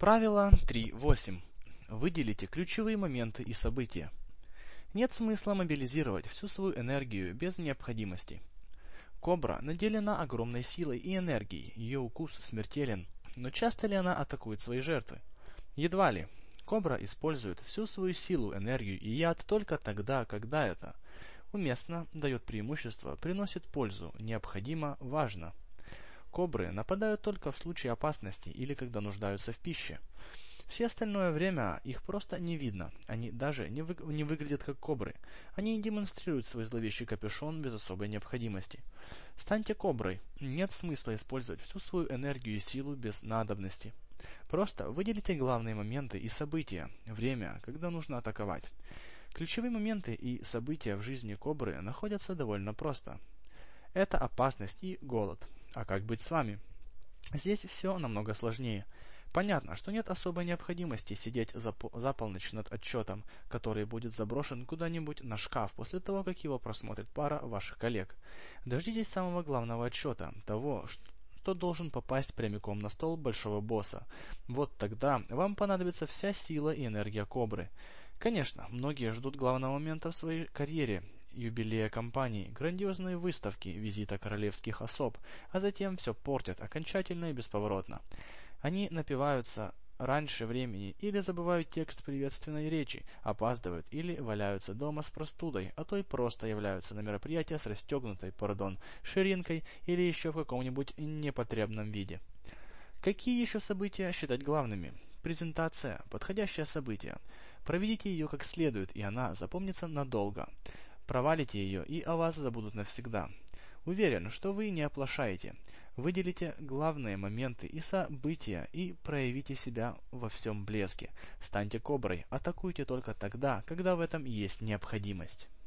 Правило 3.8. Выделите ключевые моменты и события. Нет смысла мобилизировать всю свою энергию без необходимости. Кобра наделена огромной силой и энергией, ее укус смертелен. Но часто ли она атакует свои жертвы? Едва ли. Кобра использует всю свою силу, энергию и яд только тогда, когда это уместно, дает преимущество, приносит пользу, необходимо, важно. Кобры нападают только в случае опасности или когда нуждаются в пище. Все остальное время их просто не видно, они даже не выглядят как кобры. Они демонстрируют свой зловещий капюшон без особой необходимости. Станьте коброй. Нет смысла использовать всю свою энергию и силу без надобности. Просто выделите главные моменты и события, время, когда нужно атаковать. Ключевые моменты и события в жизни кобры находятся довольно просто. Это опасность и голод. А как быть с вами? Здесь все намного сложнее. Понятно, что нет особой необходимости сидеть за полночь над отчетом, который будет заброшен куда-нибудь на шкаф после того, как его просмотрит пара ваших коллег. Дождитесь самого главного отчета, того, что должен попасть прямиком на стол большого босса. Вот тогда вам понадобится вся сила и энергия кобры. Конечно, многие ждут главного момента в своей карьере, юбилея компании, грандиозные выставки, визита королевских особ, а затем все портят окончательно и бесповоротно. Они напиваются раньше времени или забывают текст приветственной речи, опаздывают или валяются дома с простудой, а то и просто являются на мероприятие с расстегнутой, ширинкой или еще в каком-нибудь непотребном виде. Какие еще события считать главными? Презентация– подходящее событие. Проведите ее как следует, и она запомнится надолго. Провалите ее, и о вас забудут навсегда. Уверен, что вы не оплошаете. Выделите главные моменты и события и проявите себя во всем блеске. Станьте коброй, атакуйте только тогда, когда в этом есть необходимость.